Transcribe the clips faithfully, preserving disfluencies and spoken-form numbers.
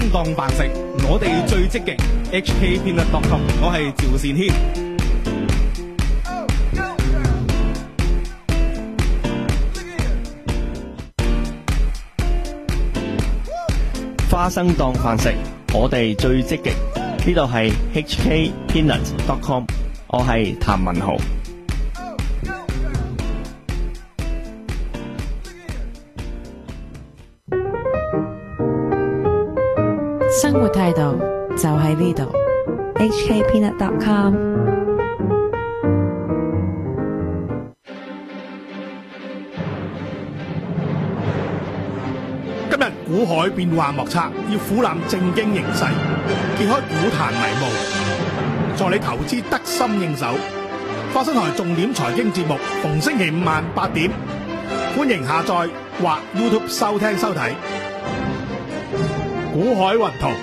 當飯食，我哋最積極。H K Peanut dot com， 我係趙善軒。 花生當飯食，我哋最積極。呢度係 H K Peanut dot com， 我係譚文豪。 生活態度就喺呢度 H K Peanut dot com。 今日股海變幻莫測，要俯覽正經形勢，揭開股壇迷霧，助你投資得心應手。花生台重點財經節目，逢星期五晚八點，歡迎下載或 YouTube 收聽收睇。股海雲圖。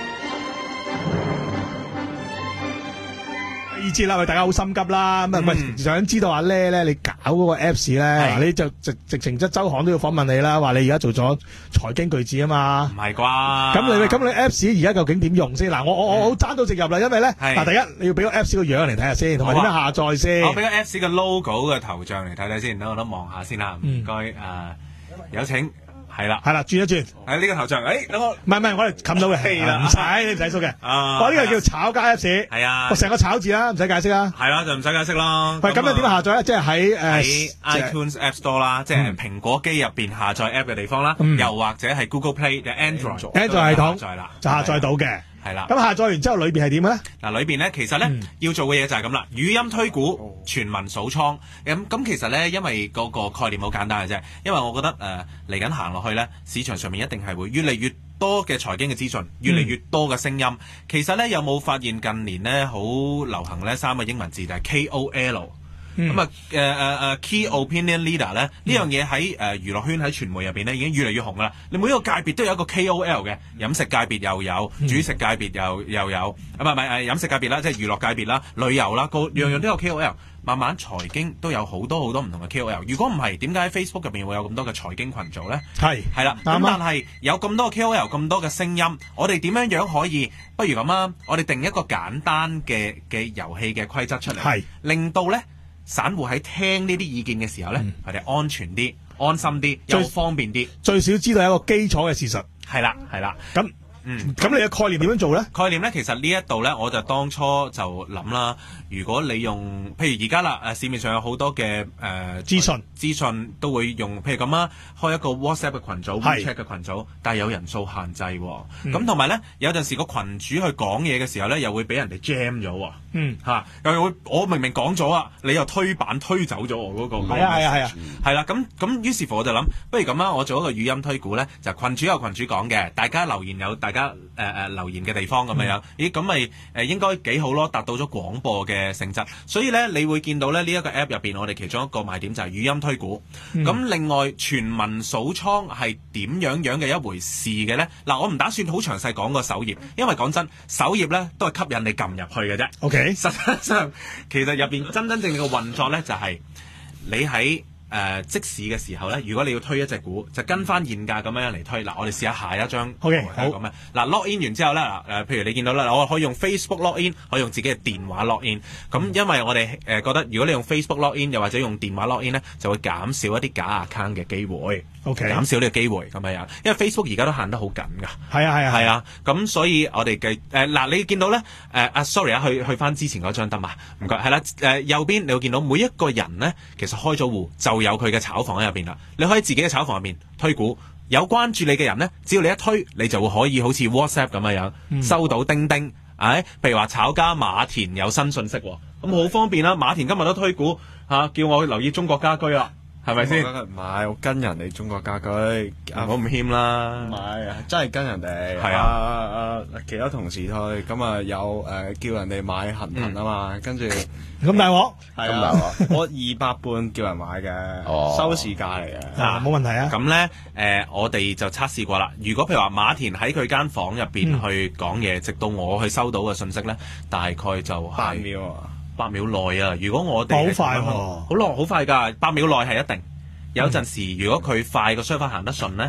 第二節啦，喂，大家好心急啦，咁啊，喂，想知道阿咧咧，你搞嗰個 Apps 咧，嗱，你就直直情即周行都要訪問你啦，話你而家做咗財經巨子啊嘛， 唔係啩？ 咁你咁你 Apps 而家究竟點用先？嗱，我我我好爭到直入啦，因為咧，嗱，第一你要俾個 Apps 個樣嚟睇下先，同埋點樣下載先。 我俾個 Apps 嘅 logo 嘅頭像嚟睇睇先，等我都望下先啦，唔該誒，有請。係啦， 係啦，轉一轉， 喺呢個頭像，誒，等我， 唔係唔係，我哋冚到嘅，係啦，唔使，你唔使縮嘅， 啊， 我呢個叫炒家 Apps，係啊， 我成個炒字啦，唔使解釋啦， 係啦，就唔使解釋啦。 喂，咁樣點下載咧？即係喺誒喺 iTunes App Store 啦，即係蘋果機入邊下載 App 嘅地方啦，又或者係 Google Play 嘅 Android，Android 系統下載啦， 就下載到嘅。 係啦， 咁下載完之後裏邊係點咧？ 嗱，裏邊咧其實咧、嗯、要做嘅嘢就係咁啦，語音推股、全民數倉。咁咁其實咧，因為嗰個概念好簡單嘅啫。因為我覺得誒嚟緊行落去咧，市場上面一定係會越嚟越多嘅財經嘅資訊，越嚟越多嘅聲音。嗯、其實咧有冇發現近年咧好流行咧三個英文字就係 K O L。咁啊誒誒誒 Key Opinion Leader 咧呢、嗯、樣嘢喺誒娛樂圈喺傳媒入邊咧已經越嚟越紅噶啦。你每一個界別都有一個 K O L 嘅，飲食界別又有，嗯、主食界別又又有，啊唔係唔係誒飲食界別啦，即係娛樂界別啦、旅遊啦，個樣樣都有 K O L。慢慢財經都有好多好多唔同嘅 K O L。如果唔係，點解喺 Facebook 入邊會有咁多嘅財經群組咧？係係啦，咁但係有咁多嘅 K O L， 咁多嘅聲音，我哋點樣樣可以？不如咁啊，我哋定一個簡單嘅嘅遊戲嘅規則出嚟，係令到咧。散戶喺聽呢啲意見嘅時候咧，佢哋、嗯、安全啲、安心啲、又方便啲，最少知道有一個基礎嘅事實。係啦，係啦。咁，嗯，咁你嘅概念點樣做咧？概念咧，其實呢一度咧，我就當初就諗啦。如果你用，譬如而家啦，誒市面上有好多嘅誒資訊，資訊都會用，譬如咁啊，開一個 WhatsApp 嘅群組、WeChat 嘅群組，但係有人數限制喎。咁同埋咧，有陣時個群主去講嘢嘅時候咧，又會俾人哋 jam 咗喎。嗯，嚇，又會我明明講咗啊，你又推板推走咗我嗰個。係啊係啊係啊，係啦。咁咁於是乎我就諗，不如咁啊，我做一個語音推估咧，就群主有群主講嘅，大家留言有大家誒誒留言嘅地方咁樣。咦，咁咪誒應該幾好咯，達到咗廣播嘅性質，所以咧你會見到咧呢一個 app 入邊，我哋其中一個賣點就係語音推估。咁、嗯、另外全民數倉係點樣樣嘅一回事嘅咧？嗱，我唔打算好詳細講個首頁，因為講真，首頁咧都係吸引你撳入去嘅啫。OK，實際上其實入邊真真正正嘅運作咧就係、是、你喺。誒、呃、即市嘅時候咧，如果你要推一隻股，就跟翻現價咁樣嚟推。嗱，我哋試下下一張。OK，好咁樣。嗱 log in 完之後咧，嗱、呃、誒，譬如你見到啦，我可以用 Facebook log in， 可以用自己嘅電話 log in。咁、嗯、因為我哋誒、呃、覺得，如果你用 Facebook log in，又或者用電話 log in 咧，就會減少一啲假 account 嘅機會。OK，減少呢個機會咁樣。因為 Facebook 而家都限得好緊㗎。係啊係啊係啊。咁所以我哋嘅誒嗱，你見到咧誒啊 sorry 啊，去去翻之前嗰張得嘛？唔該，係啦誒右邊你會見到每一個人咧，其實開咗戶就有佢嘅炒房喺入邊啦。你可以自己嘅炒房入邊推股，有關注你嘅人咧，只要你一推，你就會可以好似 WhatsApp 咁樣樣、嗯、收到叮叮。誒、哎，譬如話炒家馬田有新信息，咁好方便啦。馬田今日都推股嚇、啊，叫我留意中國家居啦。係咪先？唔係，我跟人哋中國家居，唔好唔謙啦。唔係，真係跟人哋。係啊，啊啊其他同事推，咁啊有誒、呃、叫人哋買恒騰啊嘛，跟住咁大鑊，係啊，我二百半叫人買嘅，哦、收市價嚟嘅。啊，冇問題啊。咁咧誒，我哋就測試過啦。如果譬如話馬田喺佢間房入邊去講嘢，嗯、直到我去收到嘅信息咧，大概就係、是、八秒啊。八秒內啊！如果我哋好快喎，好耐好快㗎，八秒內係一定。有陣時，如果佢快個 server 行得順咧，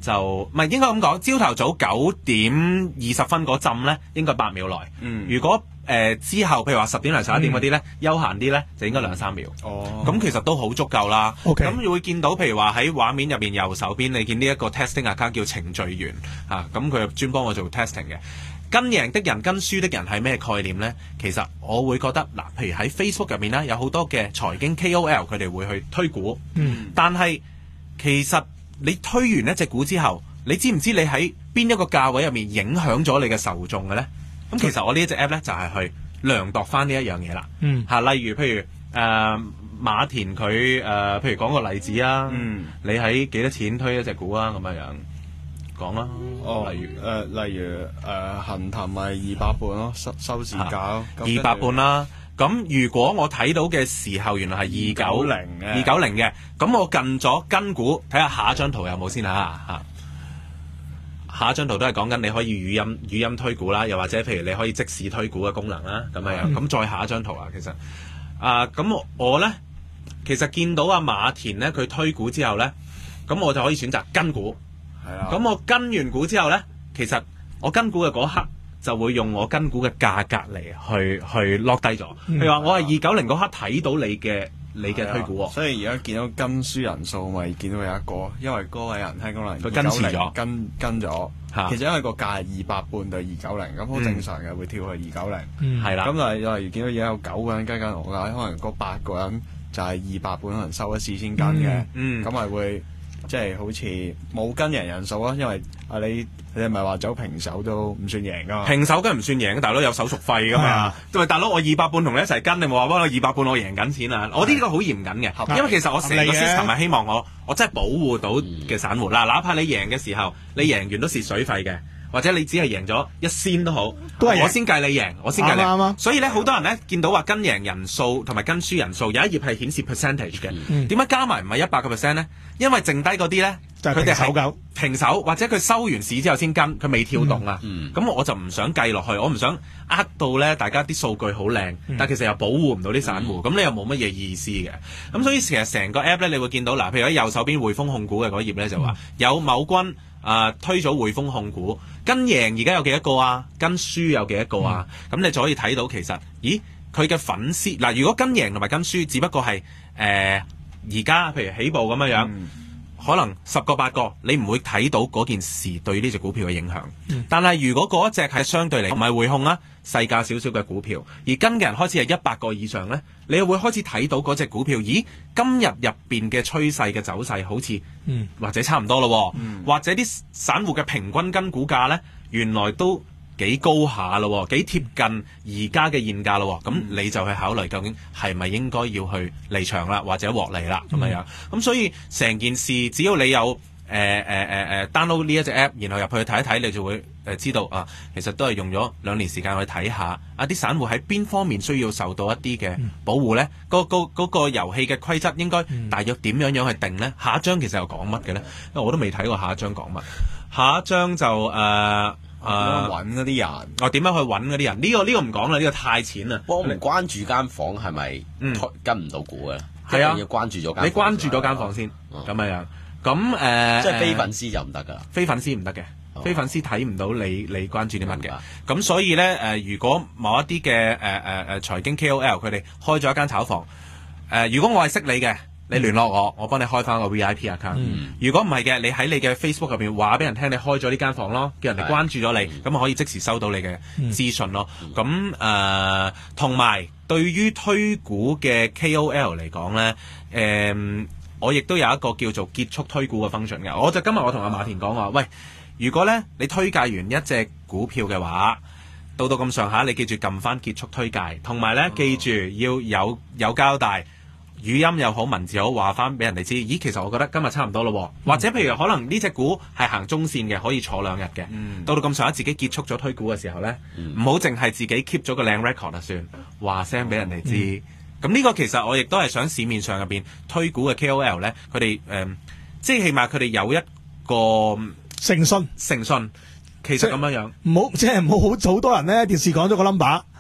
就唔係應該咁講，朝頭早九點二十分嗰陣咧，應該八秒內。 嗯， 如果誒、呃、之後，譬如話十點零十一點嗰啲咧，休閒啲咧，就應該兩三秒。 哦， 咁其實都好足夠啦。 OK 咁會見到，譬如話喺畫面入邊右手邊，你見呢一個 testing account 叫程序員啊，咁佢專幫我做 testing 嘅。跟贏的人跟輸的人係咩概念呢？其實我會覺得嗱，譬如喺 Facebook 入面咧，有好多嘅財經 K O L 佢哋會去推股， 嗯， 但係其實你推完一隻股之後，你知唔知你喺邊一個價位入面影響咗你嘅受眾嘅呢？咁其實我呢一隻 app 咧就係、是、去量度翻呢一樣嘢啦。 嗯， 嚇，例如譬如誒、呃、馬田佢誒、呃，譬如講個例子啊， 嗯， 你喺幾多錢推一隻股啊？咁樣樣講啦。 哦， 例如誒、呃，例如誒，恒騰咪二百半咯，收收市價咯， 二百半啦。咁如果我睇到嘅時候，原來係二九零嘅， 二九零嘅，咁我近咗跟股，睇下下一張圖有冇先嚇嚇。下一張圖都係講緊你可以語音語音推股啦，又或者譬如你可以即時推股嘅功能啦，咁樣樣。咁、嗯、再下一張圖啊，其實啊，咁、呃、我咧其實見到阿馬田咧，佢推股之後咧，咁我就可以選擇跟股。 係啊。 咁我跟完股之後咧，其實我跟股嘅嗰刻就會用我跟股嘅價格嚟去去落低咗。譬如話我係二九零嗰刻睇到你嘅你嘅推股喎， 所以而家見到跟輸人數咪見到有一個，因為嗰位人聽講能佢跟遲咗， 跟跟咗。其實因為個價係二百半對二九零，咁好正常嘅會跳去二九零。係啦。咁但係例如見到而家有九個人跟緊我㗎，可能嗰八個人就係二百半，可能收一次先跟嘅。嗯。咁咪會即係好似冇跟贏人數咯，因為啊你。你係咪話走平手都唔算贏噶嘛？ 平手梗係唔算贏，大佬有手續費噶嘛。同埋大佬我二百半同你一齊跟，你冇話幫我二百半我贏緊錢啊！我呢個好嚴謹嘅，因為其實我成個 system 係希望我我真係保護到嘅散戶嗱，哪怕你贏嘅時候，你贏完都蝕水費嘅，或者你只係贏咗一仙都好，都係我先計你贏，我先計你。啱啱。所以咧，好多人咧見到話跟贏人數同埋跟輸人數有一頁係顯示 percentage 嘅，點解加埋唔係一百個 percent 咧？因為剩低嗰啲咧。佢哋係平手，或者佢收完市之後先跟，佢未跳動啊。咁、嗯嗯、我就唔想計落去，我唔想呃到咧大家啲數據好靚，嗯、但其實又保護唔到啲散戶，咁、嗯、你又冇乜嘢意思嘅。咁所以其實成個 app 咧，你會見到嗱，譬如喺右手邊匯豐控股嘅嗰頁咧就話、嗯、有某君啊、呃、推咗匯豐控股，跟贏而家有幾多個啊？跟輸有幾多個啊？咁、嗯、你就可以睇到其實，咦佢嘅粉絲嗱，如果跟贏同埋跟輸，只不過係誒而家譬如起步咁樣樣。嗯可能十個八個，你唔會睇到嗰件事對呢隻股票嘅影響。嗯、但係如果嗰一隻係相對嚟唔係匯控啦，細價少少嘅股票，而跟嘅人開始係一百個以上呢，你又會開始睇到嗰隻股票，咦？今日入邊嘅趨勢嘅走勢好似，嗯、或者差唔多咯，嗯、或者啲散戶嘅平均跟股價呢，原來都幾高下咯，幾貼近而家嘅現價咯，咁、嗯、你就去考慮究竟係咪應該要去離場啦，或者獲利啦咁樣樣。咁所以成件事，只要你有誒誒誒誒 download 呢一隻 app，然後入去睇一睇，你就會誒知道啊，其實都係用咗兩年時間去睇下啊啲散戶喺邊方面需要受到一啲嘅保護咧。嗰個嗰個遊戲嘅規則應該大約點樣樣去定咧？下一章其實又講乜嘅咧？因為我都未睇過下一章講乜。下一章就誒。呃誒揾嗰啲人， 我點樣去揾嗰啲人？呢、這個呢、這個唔講啦，呢、這個太淺啦。 我唔關注間房係咪跟唔到股嘅？ 係、嗯、啊， 要關注咗間。 你關注咗間房先，咁樣樣。咁誒，呃、 即係非粉絲就唔得㗎。 非粉絲唔得嘅， 哦、 非粉絲睇唔到你你關注啲乜嘅。咁所以咧誒、呃，如果某一啲嘅誒誒誒財經 K O L 佢哋開咗一間炒房，誒、呃，如果我係識你嘅。你聯絡我，我幫你開翻個 V I P account。嗯、如果唔係嘅，你喺你嘅 Facebook 入邊話俾人聽，你開咗呢間房咯，叫人哋關注咗你，咁啊、嗯、可以即時收到你嘅資訊咯。咁誒、嗯，同埋、呃、對於推股嘅 K O L 嚟講咧，誒、呃，我亦都有一個叫做結束推股嘅 function 嘅。我就今日我同阿馬田講話，喂，如果咧你推介完一隻股票嘅話，到到咁上下，你記住撳翻結束推介，同埋咧記住要有有交代。語音又好，文字又好，話翻俾人哋知。咦，其實我覺得今日差唔多咯。嗯、或者譬如可能呢隻股係行中線嘅，可以坐兩日嘅。嗯、到到咁上下，自己結束咗推股嘅時候咧，唔好淨係自己 keep 咗個靚 record 啊算，話聲俾人哋知。咁呢、嗯、個其實我亦都係想市面上入邊推股嘅 K O L 咧，佢哋誒，即係起碼佢哋有一個誠信， 誠信。其實咁樣樣， 唔好即係唔好好好多人咧，電視講咗個 number。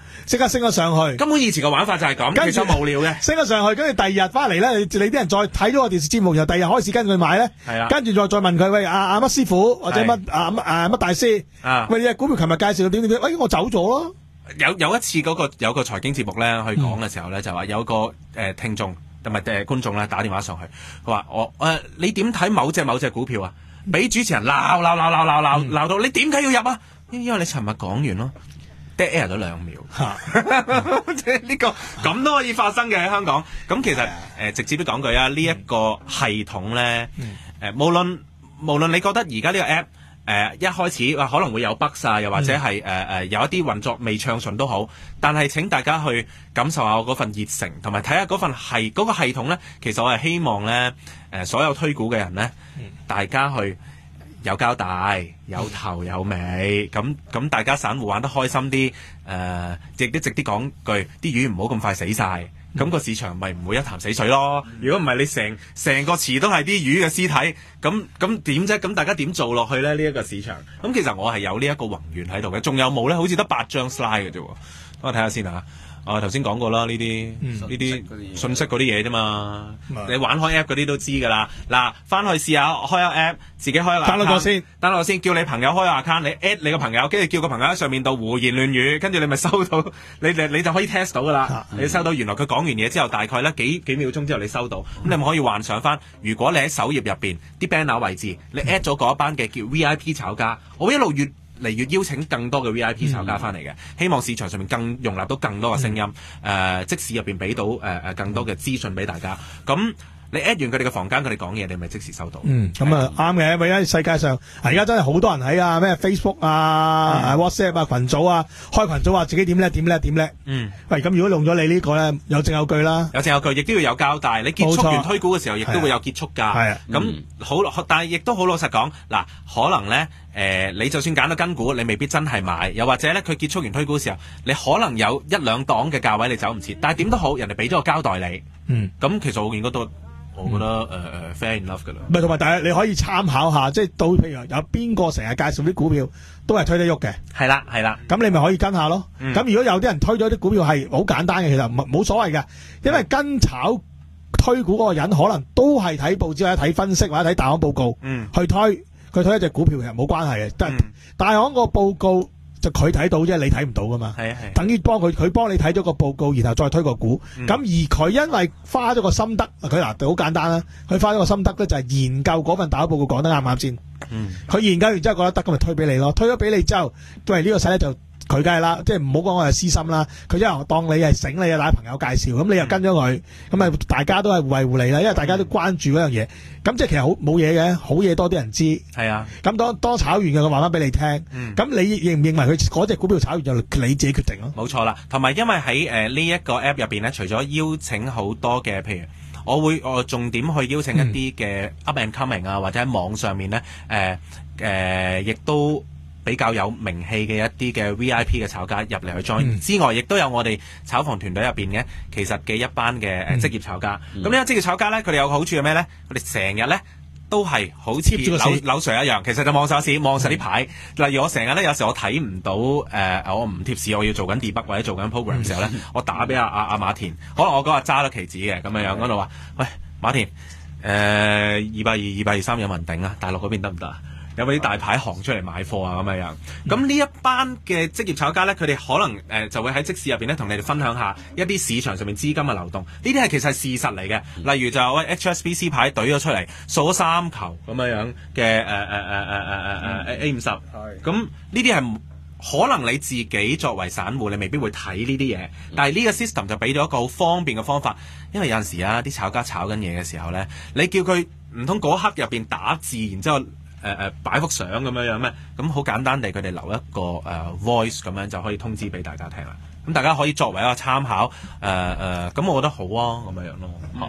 即刻升咗上去。 根本以前嘅玩法就係咁，其實無聊嘅。 升咗上去，跟住第二日翻嚟咧，你你啲人再睇咗個電視節目，然後第二日開始跟佢買咧， 係啊， 跟住再再問佢喂阿阿乜師傅或者乜阿乜誒乜大師啊， 喂，你隻股票琴日介紹到點點點，喂我走咗咯。 有有一次嗰、那個有個財經節目咧，去講嘅時候咧，嗯、就話有個誒、呃、聽眾同埋誒觀眾咧打電話上去，佢話我誒、呃、你點睇某隻某隻股票啊？俾主持人鬧鬧鬧鬧鬧鬧鬧到你點解要入啊？因為你尋日講完咯 dead air 咗兩秒，即係呢個咁都可以發生嘅喺香港。咁其實誒、呃、直接啲講句啊，呢、這、一個系統咧，誒、呃、無論無論你覺得而家呢個 app。誒、呃、一開始話可能會有 bug 啊，又或者係誒誒有一啲運作未暢順都好，但係請大家去感受下我嗰份熱誠，同埋睇下嗰份係嗰、嗰個系統咧。其實我係希望咧，誒、呃、所有推股嘅人咧，嗯、大家去有交代、有頭有尾，咁咁大家散戶玩得開心啲，誒、呃、亦都直啲講句，啲魚唔好咁快死晒。咁個市場咪唔會一潭死水咯。如果唔係你成成個池都係啲魚嘅屍體，咁咁點啫？咁大家點做落去咧？呢、這、一個市場，咁其實我係有呢一個宏願喺度嘅。仲有冇咧？好似得八張 slide 嘅啫。等我睇下先啊。我頭先講過啦，呢啲呢啲信息嗰啲嘢啫嘛。你玩開 app 嗰啲都知㗎啦。嗱，翻去試下開下 app，自己開個 account。download 咗先 download 先，叫你朋友開個 account，你 at 你個朋友，跟住叫個朋友喺上面度胡言亂語，跟住你咪收到，你你你就可以 test 到㗎啦。你收到原來佢講完嘢之後，大概咧幾幾秒鐘之後你收到，咁你咪可以幻想翻，如果你喺首頁入邊啲 banner 位置，你 at 咗嗰一班嘅叫 V I P 炒家，我一路越嚟越邀請更多嘅 V I P 炒家翻嚟嘅，嗯、希望市場上面更容納到更多嘅聲音，誒、嗯呃，即使入邊俾到誒誒、呃、更多嘅資訊俾大家。咁你 at 完佢哋嘅房間，佢哋講嘢，你咪即時收到。嗯，咁啊啱嘅，因為世界上而家真係好多人喺啊咩 Facebook 啊、嗯、WhatsApp 啊群組啊，開群組話自己點叻點叻點叻。嗯，喂，咁如果用咗你呢個咧，有證有據啦，有證有據，亦都要有交代。你結束完推股嘅時候，亦都會有結束價。係啊，咁好，但係亦都好老實講，嗱，可能咧。誒、呃，你就算揀到跟股，你未必真係買，又或者咧，佢結束完推股嘅時候，你可能有一兩檔嘅價位你走唔切，但係點都好，人哋俾咗個交代你。嗯，咁其實我見嗰度，我覺得誒誒、嗯呃、fair enough 噶啦。唔係，同埋但係你可以參考下，即係到譬如有邊個成日介紹啲股票都係推得喐嘅。係啦，係啦。咁你咪可以跟下咯。咁、嗯、如果有啲人推咗啲股票係好簡單嘅，其實唔冇所謂嘅，因為跟炒推股嗰個人可能都係睇報紙或者睇分析或者睇大行報告，嗯，去推。佢推一隻股票其實冇關係嘅，但係大行個報告就佢睇到啫，你睇唔到噶嘛。係啊係。等於幫佢，佢幫你睇咗個報告，然後再推個股。咁、嗯、而佢因為花咗個心得，佢嗱好簡單啦，佢花咗個心得咧就係研究嗰份大行報告講得啱唔啱先。嗯。佢研究完之後覺得得，咁咪推俾你咯。推咗俾你之後，喂呢個勢咧就。佢梗係啦，即係唔好講我係私心啦。佢因為當你係醒你啊，打朋友介紹，咁你又跟咗佢，咁咪大家都係互惠互利啦。因為大家都關注嗰樣嘢，咁即係其實好冇嘢嘅，好嘢多啲人知。係啊，咁當當炒完嘅，佢話翻俾你聽。咁、嗯、你認唔認為佢嗰隻股票炒完就你自己決定咯？冇錯啦，同埋因為喺誒呢一個 app 入邊咧，除咗邀請好多嘅，譬如我會我重點去邀請一啲嘅 up and coming 啊，或者喺網上面咧，誒誒亦都。比較有名氣嘅一啲嘅 V I P 嘅炒家入嚟去 join、嗯、之外，亦都有我哋炒房團隊入邊嘅其實嘅一班嘅誒職業炒家。咁呢個職業炒家咧，佢哋有個好處係咩咧？佢哋成日咧都係好似柳柳 Sir 一樣，其實就望手市望實啲牌。嗯、例如我成日咧，有時我睇唔到誒、呃，我唔貼市，我要做緊 debug 或者做緊 program 嘅時候咧，嗯、我打俾阿阿阿馬田，可能我嗰日揸咗期指嘅咁樣樣，嗰度話：喂，馬田，誒二百二、二百二三有冇人頂啊？大陸嗰邊得唔得啊？有冇啲大牌行出嚟買貨啊咁樣樣？咁呢一班嘅職業炒家咧，佢哋可能誒、呃、就會喺即市入邊咧，同你哋分享下一啲市場上面資金嘅流動。呢啲係其實係事實嚟嘅。例如就係喂 H S B C 牌懟咗出嚟，掃咗三球咁樣樣嘅誒誒誒誒誒誒誒 A 五十。係。咁呢啲係可能你自己作為散戶，你未必會睇呢啲嘢。但係呢個 system 就俾咗一個好方便嘅方法，因為有陣時啊，啲炒家炒緊嘢嘅時候咧，你叫佢唔通嗰刻入邊打字，然之後。誒誒、呃、擺幅相咁樣樣咩？咁好簡單地，佢哋留一個誒、呃、voice 咁樣就可以通知俾大家聽啦。咁大家可以作為一個參考，誒、呃、誒，咁、呃、我覺得好啊，咁樣樣咯。嚇、嗯，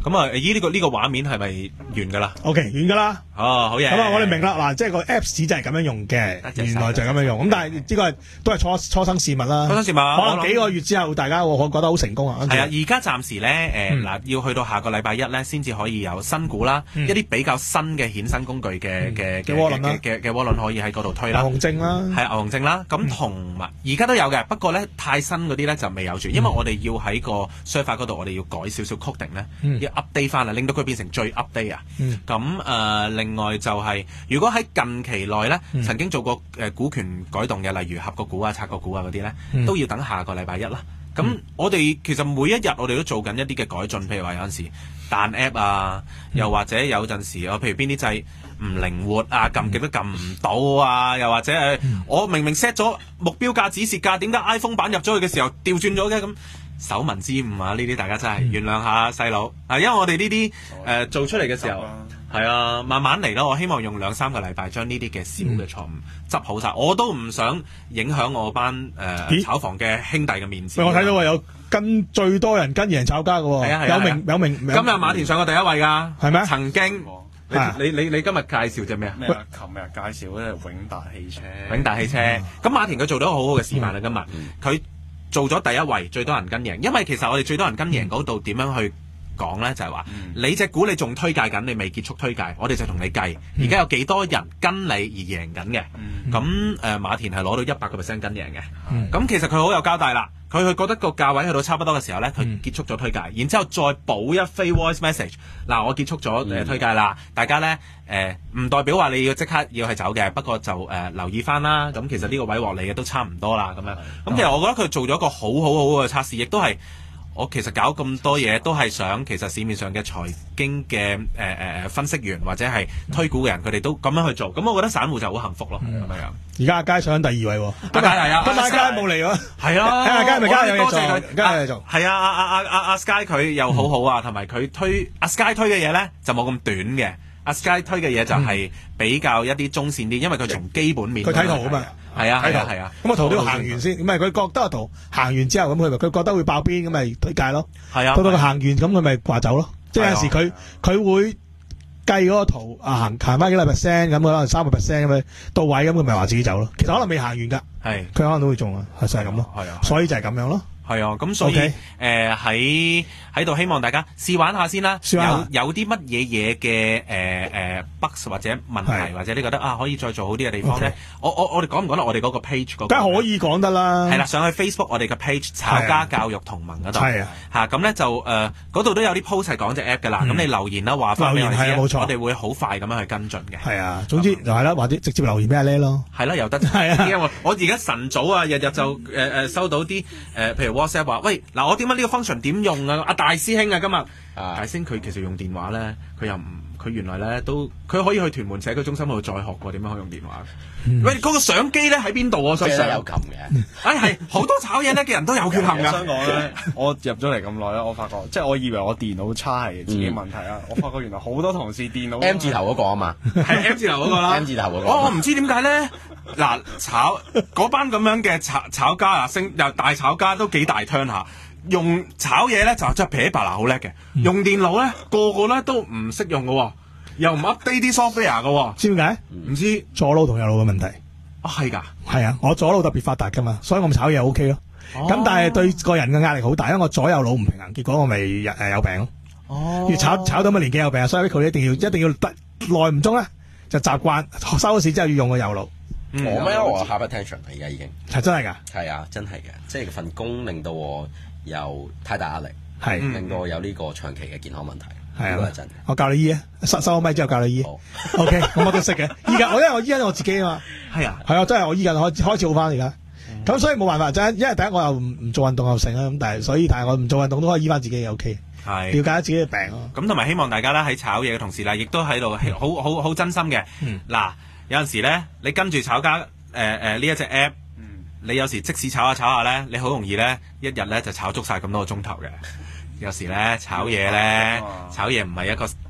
咁啊，依呢個呢個畫面係咪完㗎啦 ？OK， 完㗎啦。 哦，好嘢。 咁啊，我哋明啦，嗱，即係個 Apps 就係咁樣用嘅，原來就係咁樣用。咁但係呢個係都係初初生事物啦。 初生事物， 可能幾個月之後，大家會覺得好成功啊。 係啊，而家暫時咧，誒嗱，要去到下個禮拜一咧，先至可以有新股啦，一啲比較新嘅衍生工具嘅嘅嘅嘅嘅嘅窩輪可以喺嗰度推啦。 牛熊證啦， 係牛熊證啦。咁同埋而家都有嘅，不過咧太新嗰啲咧就未有住，因為我哋要喺個 server 嗰度，我哋要改少少 coding 咧，要 update 翻啊，令到佢變成最 update 啊。咁誒，另外就係如果喺近期內咧，曾經做過誒股權改動嘅，例如合個股啊、拆個股啊嗰啲咧，都要等下個禮拜一啦。咁我哋其實每一日我哋都做緊一啲嘅改進，譬如話有陣時彈 app 啊，又或者有陣時我譬如邊啲掣唔靈活啊，撳極都撳唔到啊，又或者誒我明明 set 咗目標價、指示價，點解 iPhone 版入咗去嘅時候調轉咗嘅咁？手民之誤啊！呢啲大家真係原諒下細佬啊，因為我哋呢啲誒做出嚟嘅時候係啊，慢慢嚟咯。我希望用兩三個禮拜將呢啲嘅小嘅錯誤執好晒。我都唔想影響我班誒炒房嘅兄弟嘅面子。 我睇到話有跟最多人跟贏炒家嘅喎， 係啊係啊， 有名有名。今日馬田上過第一位㗎， 係咩？ 曾經你你你今日介紹隻咩啊？ 咩啊？琴日介紹咧永達汽車。 永達汽車咁馬田佢做到好好嘅示範啦，今日佢。做咗第一位最多人跟贏，因為其實我哋最多人跟贏嗰度點樣去講呢？就係話、嗯、你隻股你仲推介緊，你未結束推介，我哋就同你計，而家有幾多人跟你而贏緊嘅。咁誒、嗯呃、馬田係攞到一百個 percent 跟贏嘅。咁、嗯、其實佢好有交代啦。佢去覺得個價位去到差不多嘅時候呢，佢結束咗推介，嗯、然之後再補一飛 voice message。嗱，我結束咗誒推介啦，嗯、大家呢，誒、呃、唔代表話你要即刻要去走嘅，不過就誒、呃、留意翻啦。咁其實呢個位獲利嘅都差唔多啦，咁樣。咁、嗯、其實我覺得佢做咗一個好好好嘅測試，亦都係。我其實搞咁多嘢都係想，其實市面上嘅財經嘅誒誒分析員或者係推股嘅人，佢哋都咁樣去做，咁我覺得散戶就好幸福咯，咁樣樣。 而家阿佳上緊第二位喎， 阿佳係啊， 今日阿佳冇嚟喎， 係啊， 阿佳咪加有嘢做，加有嘢做。係啊，阿阿阿阿阿 Sky 佢又好好啊，同埋佢推阿 Sky 推嘅嘢咧就冇咁短嘅，阿 Sky 推嘅嘢就係比較一啲中線啲，因為佢從基本面。佢睇圖啊嘛。係啊係啊係啊，咁個圖都要行完先，唔係佢覺得個圖行完之後咁佢咪佢覺得會爆邊咁咪推介咯。係啊，到到佢行完咁佢咪話走咯。即係有時佢佢會計嗰個圖啊行行翻幾多 percent 咁，可能三個 percent 咁樣到位咁佢咪話自己走咯。其實可能未行完㗎，係佢可能都會中啊，係就係咁咯。係啊，所以就係咁樣咯。係啊，咁所以誒喺喺度希望大家試玩下先啦。有有啲乜嘢嘢嘅誒誒 bugs 或者問題，或者你覺得啊可以再做好啲嘅地方咧，我我我哋講唔講啦？我哋嗰個 page 嗰個梗係可以講得啦。係啦，上去 Facebook 我哋嘅 page 炒家教育同盟嗰度係啊嚇，咁咧就誒嗰度都有啲 post 係講隻 app 㗎啦。咁你留言啦，話翻俾我哋知，我哋會好快咁樣去跟進嘅。係啊，總之就係啦，或者直接留言俾阿叻咯。係啦，又得。係啊，因為我而家晨早啊，日日就誒誒收到啲誒譬如 WhatsApp 話，喂嗱，我點解呢個 function 點用啊？阿大師兄啊，今日大師兄佢其實用電話咧，佢又唔佢原來咧都佢可以去屯門社區中心嗰度再學過點樣可以用電話。喂，嗰個相機咧喺邊度啊？相機有撳嘅。哎係，好多炒嘢咧嘅人都有缺陷㗎。我想講咧，我入咗嚟咁耐咧，我發覺即係我以為我電腦差係自己問題啊，我發覺原來好多同事電腦 M 字頭嗰個啊嘛，係 M 字頭嗰個啦。M 字頭嗰個。我我唔知點解咧。嗱，炒嗰班咁樣嘅炒炒家啊，升又大炒家都幾大 turn 下，用炒嘢咧就真係撇白嗱好叻嘅，用電腦咧個個咧都唔識用嘅，又唔 update 啲 software 嘅，知點解？唔知左腦同右腦嘅問題啊，係㗎，係啊，我左腦特別發達㗎嘛，所以我炒嘢 OK 咯。咁、哦、但係對個人嘅壓力好大，因為我左右腦唔平衡，結果我咪誒有病咯。哦，要炒炒到乜年紀有病，所以佢一定要一定要耐唔中咧，就習慣收咗市之後要用個右腦。 我咩？我 hypertension 而家已經係真係㗎，係啊，真係嘅，即係份工令到我有太大壓力， 係令到我有呢個長期嘅健康問題， 係啊， 真。我教你醫啊，收收咪之後教你醫。OK，咁我都識嘅。依家我因為我醫緊我自己啊嘛，係啊，係啊，真係我醫緊開開始好翻而家。咁所以冇辦法，真係因為第一我又唔唔做運動又成啊，咁但係所以但係我唔做運動都可以醫翻自己 OK。係了解下自己嘅病咯。咁同埋希望大家咧喺炒嘢嘅同時啦，亦都喺度好好好真心嘅。嗱。有陣時咧，你跟住炒家誒誒呢一隻 app，、嗯、你有時即使炒下炒下咧，你好容易咧一日咧就炒足晒咁多個鐘頭嘅。有時咧炒嘢咧，嗯、炒嘢唔係一個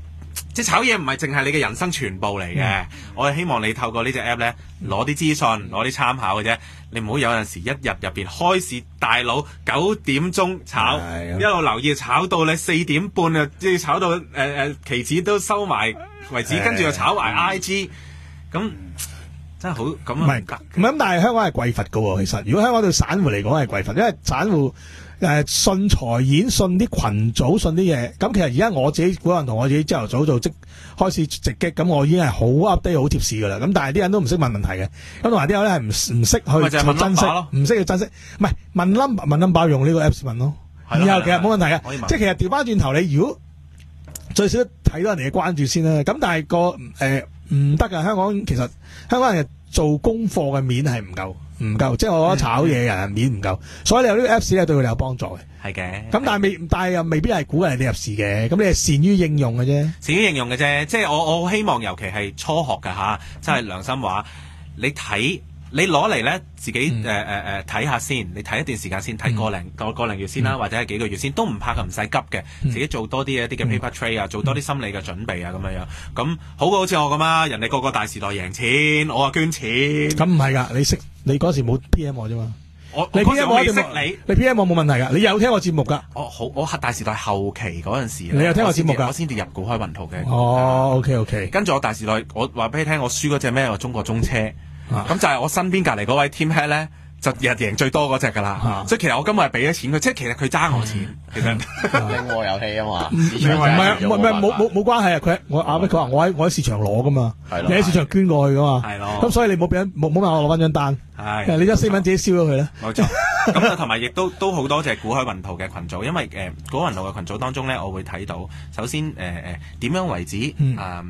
即係炒嘢唔係淨係你嘅人生全部嚟嘅，嗯、我係希望你透過呢隻 app 咧攞啲資訊，攞啲參考嘅啫。你唔好有陣時一日入邊開市大佬九點鐘炒，一路留意炒到你四點半啊，即係炒到誒誒、呃、期指都收埋為止，跟住又炒埋 I G， 咁真係好咁唔係唔係咁，但係香港係匱乏噶喎。其實如果香港對散戶嚟講係匱乏，因為散戶。誒信財演，信啲群組，信啲嘢。咁其實而家我自己嗰陣同我自己朝頭早做即開始直擊，咁我已經係好 update 好貼士㗎啦。咁但係啲人都唔識問問題嘅，咁同埋啲人咧係唔唔識去去珍惜，唔識去珍惜。唔係問 number 問 number 用呢個 apps 問咯。以後其實冇問題嘅，即係其實調翻轉頭，你如果最少睇到人哋嘅關注先啦。咁但係個誒唔得㗎，香港其實香港人做功課嘅面係唔夠。唔夠，即係我覺得炒嘢人面唔夠，所以你有呢個 Apps 咧對佢哋有幫助嘅。 係嘅。咁但係未，但係又未必係鼓勵你入市嘅。咁你係善於應用嘅啫。 善於應用嘅啫，即係我我希望，尤其係初學嘅吓，真係良心話，你睇你攞嚟咧自己誒誒誒睇下先，你睇一段時間先，睇個零個個零月先啦，嗯、或者係幾個月先，都唔怕嘅，唔使急嘅，自己做多啲一啲嘅 paper trade 啊，做多啲心理嘅準備啊，咁樣樣，咁好過好似我咁啊，人哋個個大時代贏錢，我啊捐錢。咁唔係㗎，你識。你嗰時冇 P M 我啫嘛，我你 P M 我未識你，你 P M 我冇問題噶，你有聽我節目噶。我好，我大時代後期嗰陣時，你有聽我節目噶，我先至入股開雲圖嘅。哦 ，OK OK。跟住我大時代，我話俾你聽，我輸嗰隻咩？我中國中車，咁就係我身邊隔離嗰位 Team Head 咧，就日贏最多嗰隻噶啦。所以其實我今日係俾咗錢佢，即係其實佢爭我錢，其實領我遊戲啊嘛。唔係唔係唔係冇冇冇關係啊！佢我阿咩佢話我喺我喺市場攞噶嘛，你喺市場捐過去噶嘛，咁所以你冇俾冇冇問我攞翻張單。係，你將四蚊自己燒咗佢啦。冇錯，咁啊同埋亦都都好多謝股海雲圖嘅群組，因為誒股海雲圖嘅群組當中咧，我會睇到首先誒誒點樣為止誒誒誒誒誒誒，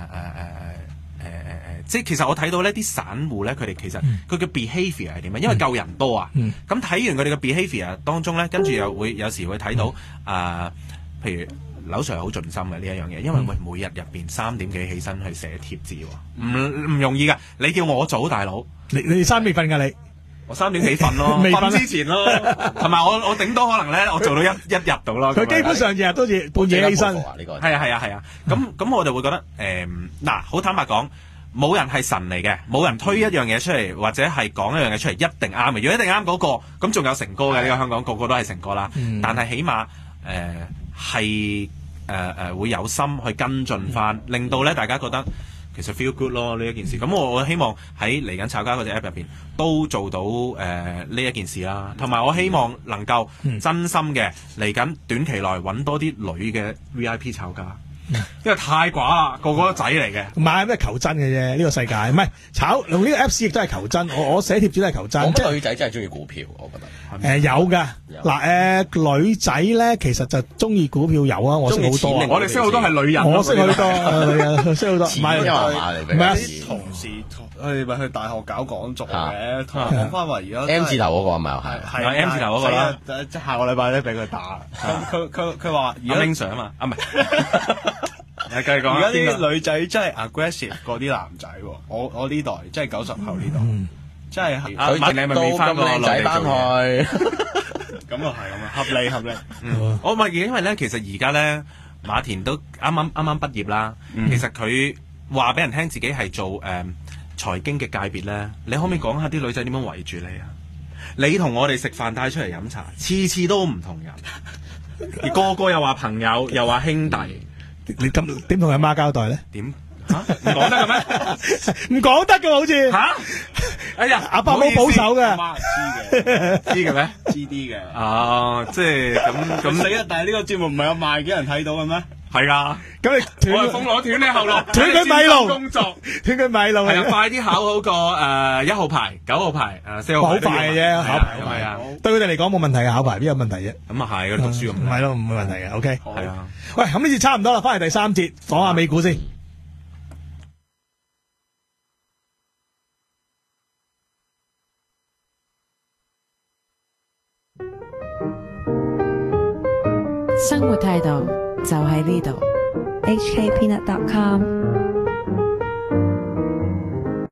即係其實我睇到呢啲散戶咧，佢哋其實佢嘅 behaviour 係點啊？因為夠人多啊，咁睇完佢哋嘅 behaviour 當中咧，跟住又會有時會睇到啊，譬如。劉 Sir 好盡心嘅呢一樣嘢，因為喂每日入邊三點幾起身去寫貼字，唔唔容易噶。你叫我早，大佬，你你三點瞓㗎你？我三點幾瞓咯，瞓之前咯，同埋我我頂多可能咧，我做到一一日到咯。佢基本上日日都似半夜起身。係啊係啊係啊，咁咁我就會覺得誒嗱，好坦白講，冇人係神嚟嘅，冇人推一樣嘢出嚟，或者係講一樣嘢出嚟一定啱嘅。如果一定啱嗰個，咁仲有成哥嘅呢個香港個個都係成哥啦。但係起碼誒係。誒誒、呃、會有心去跟進翻，令到咧大家覺得其實 feel good 咯呢一件事。咁我我希望喺嚟緊炒家嗰隻 app 入邊都做到誒呢一件事啦。同埋我希望能夠真心嘅嚟緊短期內揾多啲女嘅 V I P 炒家。因為太寡啦，個個都仔嚟嘅，唔係咩求真嘅啫。呢個世界唔係炒用呢個 Apps 亦都係求真。我我寫貼紙都係求真。即係女仔真係中意股票，我覺得誒有噶嗱誒女仔咧，其實就中意股票有啊。我識好多，我哋識好多係女人，我識好多女人，識好多。唔係唔係啲同事去咪去大學搞講座嘅，講翻話而家 M 字頭嗰個係咪啊？係係 M 字頭嗰個啦，即係下個禮拜咧俾佢打。佢佢佢話而家 Ling Sir 啊嘛，啊唔係。而家啲女仔真係 aggressive 過啲男仔喎，我我呢代即係九十後呢代，真係佢你咪未翻個靚仔翻去，咁啊係咁啊，合理合理。我咪因為咧，其實而家咧馬田都啱啱啱啱畢業啦，其實佢話俾人聽自己係做誒財經嘅界別咧，你可唔可以講下啲女仔點樣圍住你啊？你同我哋食飯帶出嚟飲茶，次次都唔同人，而個個又話朋友，又話兄弟。你咁點同阿媽交代咧？點嚇唔講得嘅咩？唔講得嘅好似嚇。哎呀，阿爸好保守嘅。阿媽知嘅，知嘅咩？知啲嘅。哦，即係咁咁。死啊！但係呢個節目唔係有賣俾人睇到嘅咩？係啊。咁你斷風鑼斷你後路，斷佢米路工作，斷佢米路。係啊，快啲考好個誒一號牌、九號牌、誒四號牌。好快嘅啫，考牌係啊。對佢哋嚟講冇問題嘅，考牌邊有問題啫？咁啊係，佢讀書咁。唔係咯，唔會問題嘅。OK。係啊。喂，咁呢節差唔多啦，翻嚟第三節講下美股先。 生活態度就喺呢度。 H K Peanut dot com